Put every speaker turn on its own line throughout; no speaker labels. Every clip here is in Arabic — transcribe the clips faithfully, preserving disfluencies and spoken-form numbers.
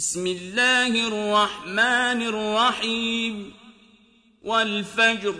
بسم الله الرحمن الرحيم والفجر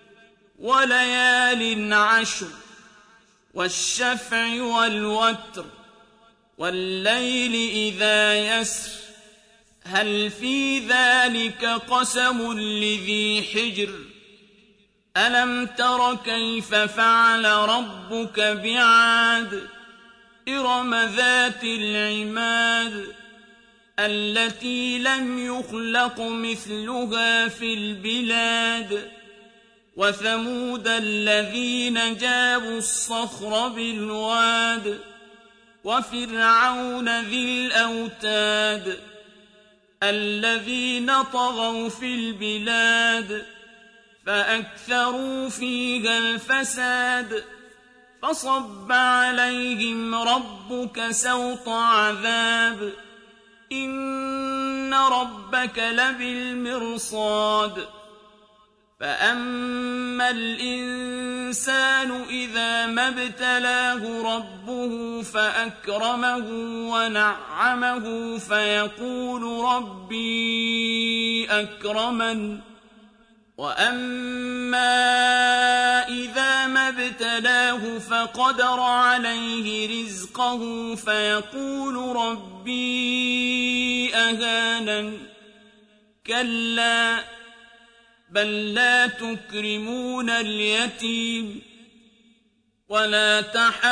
وليال عشر والشفع والوتر والليل إذا يسر هل في ذلك قسم لذي حجر ألم تر كيف فعل ربك بعاد إرم ذات العماد التي لم يخلق مثلها في البلاد وثمود الذين جابوا الصخر بالواد وفرعون ذي الأوتاد الذين طغوا في البلاد فأكثروا فيها الفساد فصب عليهم ربك سوط عذاب إن ربك لبالمرصاد فأما الإنسان إذا ما ابتلاه ربه فأكرمه ونعمه فيقول ربي أكرمن وأما إذا ما ابتلاه فقدر عليه رزقه فيقول ربي أهانن كلا بل لا تكرمون اليتيم ولا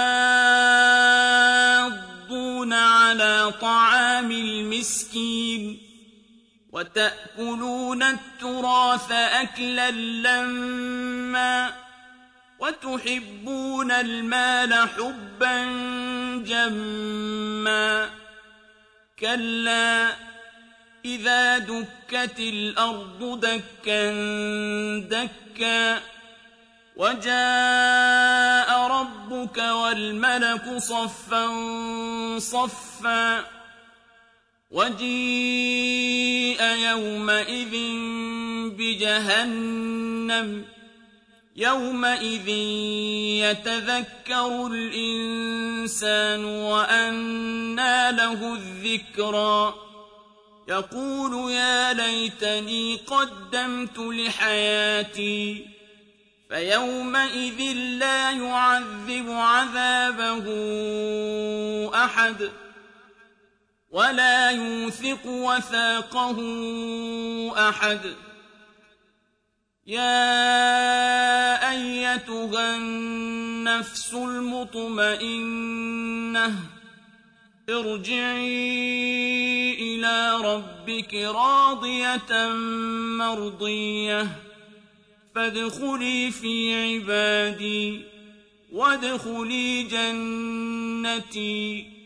تحاضون على طعام المسكين وتأكلون التراث أكلا لما وتحبون المال حبا جما كلا إذا دكت الأرض دكا دكا وجاء ربك والملك صفا صفا وجيء يومئذ بجهنم يومئذ يتذكر الإنسان وأنى له الذكرى يقول يا ليتني قدمت لحياتي فيومئذ لا يعذب عذابه أحد ولا يوثق وثاقه أحد يا أيتها النفس المطمئنة ارجعي إلى ربك راضية مرضية فادخلي في عبادي وادخلي جنتي